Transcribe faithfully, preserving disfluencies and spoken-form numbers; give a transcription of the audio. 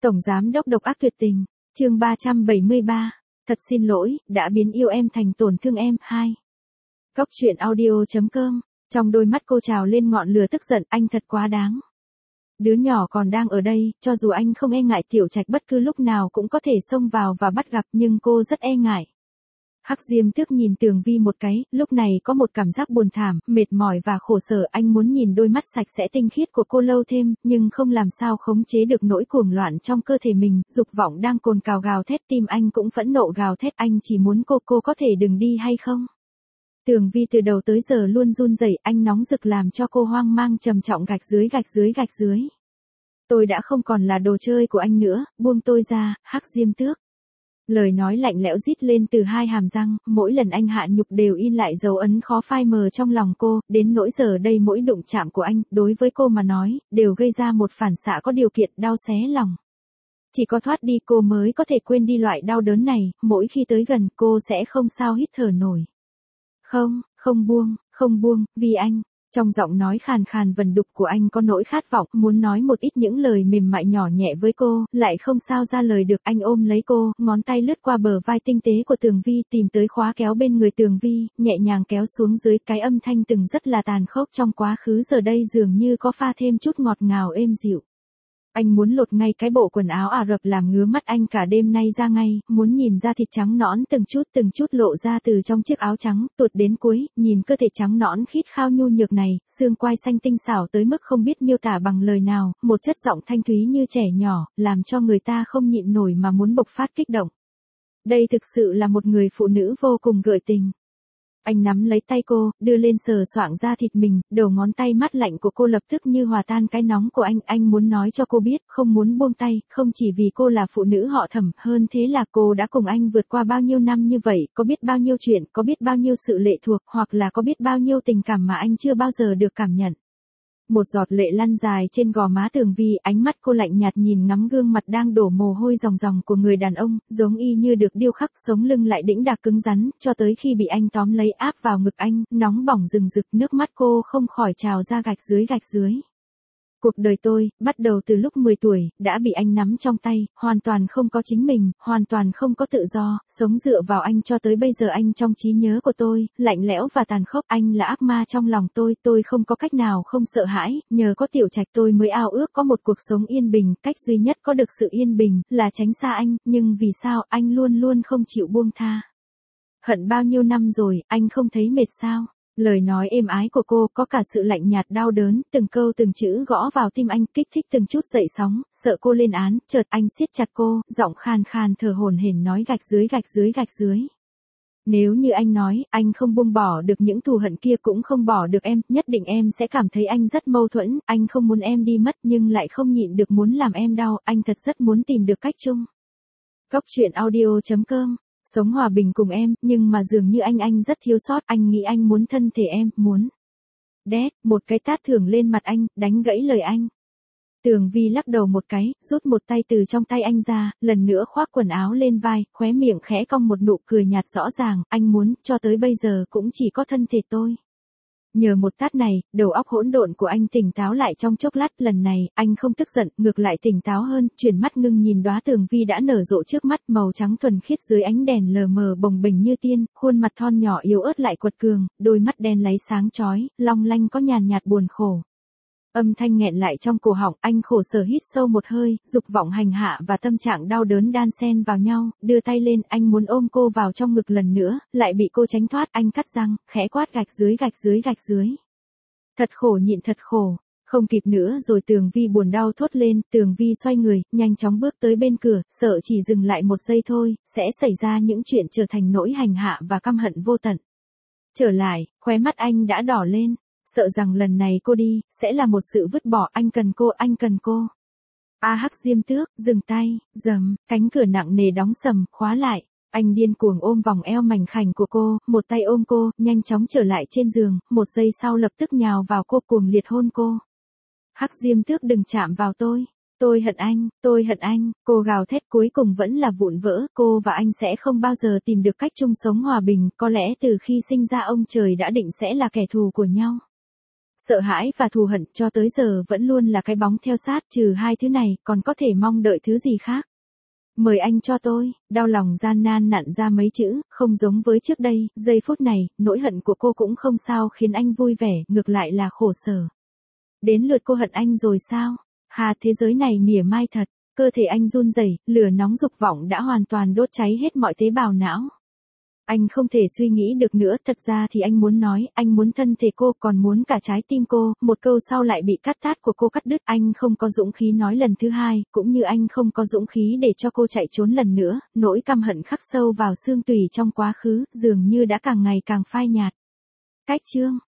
Tổng giám đốc độc ác tuyệt tình, chương ba trăm bảy mươi ba, thật xin lỗi, đã biến yêu em thành tổn thương em, hai. Góc truyện audio.com, trong đôi mắt cô trào lên ngọn lửa tức giận, anh thật quá đáng. Đứa nhỏ còn đang ở đây, cho dù anh không e ngại Tiểu Trạch bất cứ lúc nào cũng có thể xông vào và bắt gặp, nhưng cô rất e ngại. Hắc Diêm Tước nhìn Tường Vi một cái, lúc này có một cảm giác buồn thảm, mệt mỏi và khổ sở. Anh muốn nhìn đôi mắt sạch sẽ tinh khiết của cô lâu thêm, nhưng không làm sao khống chế được nỗi cuồng loạn trong cơ thể mình, dục vọng đang cồn cào gào thét, tim anh cũng phẫn nộ gào thét, anh chỉ muốn cô, cô có thể đừng đi hay không? Tường Vi từ đầu tới giờ luôn run rẩy, anh nóng rực làm cho cô hoang mang, trầm trọng gạch dưới gạch dưới gạch dưới. Tôi đã không còn là đồ chơi của anh nữa, buông tôi ra, Hắc Diêm Tước. Lời nói lạnh lẽo rít lên từ hai hàm răng, mỗi lần anh hạ nhục đều in lại dấu ấn khó phai mờ trong lòng cô, đến nỗi giờ đây mỗi đụng chạm của anh, đối với cô mà nói, đều gây ra một phản xạ có điều kiện đau xé lòng. Chỉ có thoát đi cô mới có thể quên đi loại đau đớn này, mỗi khi tới gần cô sẽ không sao hít thở nổi. Không, không buông, không buông, vì anh. Trong giọng nói khàn khàn vần đục của anh có nỗi khát vọng, muốn nói một ít những lời mềm mại nhỏ nhẹ với cô, lại không sao ra lời được. Anh ôm lấy cô, ngón tay lướt qua bờ vai tinh tế của Tường Vi, tìm tới khóa kéo bên người Tường Vi, nhẹ nhàng kéo xuống dưới. Cái âm thanh từng rất là tàn khốc trong quá khứ giờ đây dường như có pha thêm chút ngọt ngào êm dịu. Anh muốn lột ngay cái bộ quần áo Ả Rập làm ngứa mắt anh cả đêm nay ra ngay, muốn nhìn da thịt trắng nõn từng chút từng chút lộ ra từ trong chiếc áo trắng, tuột đến cuối, nhìn cơ thể trắng nõn khít khao nhu nhược này, xương quai xanh tinh xảo tới mức không biết miêu tả bằng lời nào, một chất giọng thanh thúy như trẻ nhỏ, làm cho người ta không nhịn nổi mà muốn bộc phát kích động. Đây thực sự là một người phụ nữ vô cùng gợi tình. Anh nắm lấy tay cô, đưa lên sờ soạng da thịt mình, đầu ngón tay mát lạnh của cô lập tức như hòa tan cái nóng của anh. Anh muốn nói cho cô biết, không muốn buông tay, không chỉ vì cô là phụ nữ họ Thẩm, hơn thế là cô đã cùng anh vượt qua bao nhiêu năm như vậy, có biết bao nhiêu chuyện, có biết bao nhiêu sự lệ thuộc, hoặc là có biết bao nhiêu tình cảm mà anh chưa bao giờ được cảm nhận. Một giọt lệ lăn dài trên gò má Tường Vi, ánh mắt cô lạnh nhạt nhìn ngắm gương mặt đang đổ mồ hôi ròng ròng của người đàn ông, giống y như được điêu khắc, sống lưng lại đĩnh đạc cứng rắn, cho tới khi bị anh tóm lấy áp vào ngực anh, nóng bỏng rừng rực, nước mắt cô không khỏi trào ra gạch dưới gạch dưới. Cuộc đời tôi, bắt đầu từ lúc mười tuổi, đã bị anh nắm trong tay, hoàn toàn không có chính mình, hoàn toàn không có tự do, sống dựa vào anh cho tới bây giờ. Anh trong trí nhớ của tôi, lạnh lẽo và tàn khốc, anh là ác ma trong lòng tôi, tôi không có cách nào không sợ hãi, nhờ có Tiểu Trạch tôi mới ao ước có một cuộc sống yên bình, cách duy nhất có được sự yên bình, là tránh xa anh, nhưng vì sao anh luôn luôn không chịu buông tha. Hận bao nhiêu năm rồi, anh không thấy mệt sao? Lời nói êm ái của cô có cả sự lạnh nhạt đau đớn, từng câu từng chữ gõ vào tim anh, kích thích từng chút dậy sóng, sợ cô lên án, chợt anh siết chặt cô, giọng khàn khàn thở hổn hển nói gạch dưới gạch dưới gạch dưới. Nếu như anh nói, anh không buông bỏ được những thù hận kia, cũng không bỏ được em, nhất định em sẽ cảm thấy anh rất mâu thuẫn, anh không muốn em đi mất nhưng lại không nhịn được muốn làm em đau, anh thật rất muốn tìm được cách chung. Góc truyện audio.com, sống hòa bình cùng em, nhưng mà dường như anh anh rất thiếu sót, anh nghĩ anh muốn thân thể em, muốn. Đét, một cái tát thưởng lên mặt anh, đánh gãy lời anh. Tường Vi lắc đầu một cái, rút một tay từ trong tay anh ra, lần nữa khoác quần áo lên vai, khóe miệng khẽ cong một nụ cười nhạt rõ ràng, anh muốn, cho tới bây giờ cũng chỉ có thân thể tôi. Nhờ một tát này, đầu óc hỗn độn của anh tỉnh táo lại trong chốc lát, lần này, anh không tức giận, ngược lại tỉnh táo hơn, chuyển mắt ngưng nhìn đóa Tường Vi đã nở rộ trước mắt, màu trắng thuần khiết dưới ánh đèn lờ mờ bồng bềnh như tiên, khuôn mặt thon nhỏ yếu ớt lại quật cường, đôi mắt đen láy sáng chói, long lanh có nhàn nhạt buồn khổ. Âm thanh nghẹn lại trong cổ họng, anh khổ sở hít sâu một hơi, dục vọng hành hạ và tâm trạng đau đớn đan xen vào nhau, đưa tay lên, anh muốn ôm cô vào trong ngực lần nữa, lại bị cô tránh thoát, anh cắt răng, khẽ quát gạch dưới gạch dưới gạch dưới. Thật khổ nhịn thật khổ, không kịp nữa rồi. Tường Vi buồn đau thốt lên, Tường Vi xoay người, nhanh chóng bước tới bên cửa, sợ chỉ dừng lại một giây thôi, sẽ xảy ra những chuyện trở thành nỗi hành hạ và căm hận vô tận. Trở lại, khóe mắt anh đã đỏ lên. Sợ rằng lần này cô đi, sẽ là một sự vứt bỏ, anh cần cô, anh cần cô. A Hắc Diêm Tước, dừng tay, dầm, cánh cửa nặng nề đóng sầm, khóa lại. Anh điên cuồng ôm vòng eo mảnh khảnh của cô, một tay ôm cô, nhanh chóng trở lại trên giường, một giây sau lập tức nhào vào cô cuồng liệt hôn cô. Hắc Diêm Tước đừng chạm vào tôi. Tôi hận anh, tôi hận anh, cô gào thét, cuối cùng vẫn là vụn vỡ, cô và anh sẽ không bao giờ tìm được cách chung sống hòa bình, có lẽ từ khi sinh ra ông trời đã định sẽ là kẻ thù của nhau. Sợ hãi và thù hận cho tới giờ vẫn luôn là cái bóng theo sát, trừ hai thứ này, còn có thể mong đợi thứ gì khác. Mời anh cho tôi, đau lòng gian nan nặn ra mấy chữ, không giống với trước đây, giây phút này, nỗi hận của cô cũng không sao khiến anh vui vẻ, ngược lại là khổ sở. Đến lượt cô hận anh rồi sao? Hà, thế giới này mỉa mai thật, cơ thể anh run rẩy, lửa nóng dục vọng đã hoàn toàn đốt cháy hết mọi tế bào não. Anh không thể suy nghĩ được nữa, thật ra thì anh muốn nói, anh muốn thân thể cô, còn muốn cả trái tim cô, một câu sau lại bị cắt tát của cô cắt đứt, anh không có dũng khí nói lần thứ hai, cũng như anh không có dũng khí để cho cô chạy trốn lần nữa, nỗi căm hận khắc sâu vào xương tủy trong quá khứ, dường như đã càng ngày càng phai nhạt. Cách chương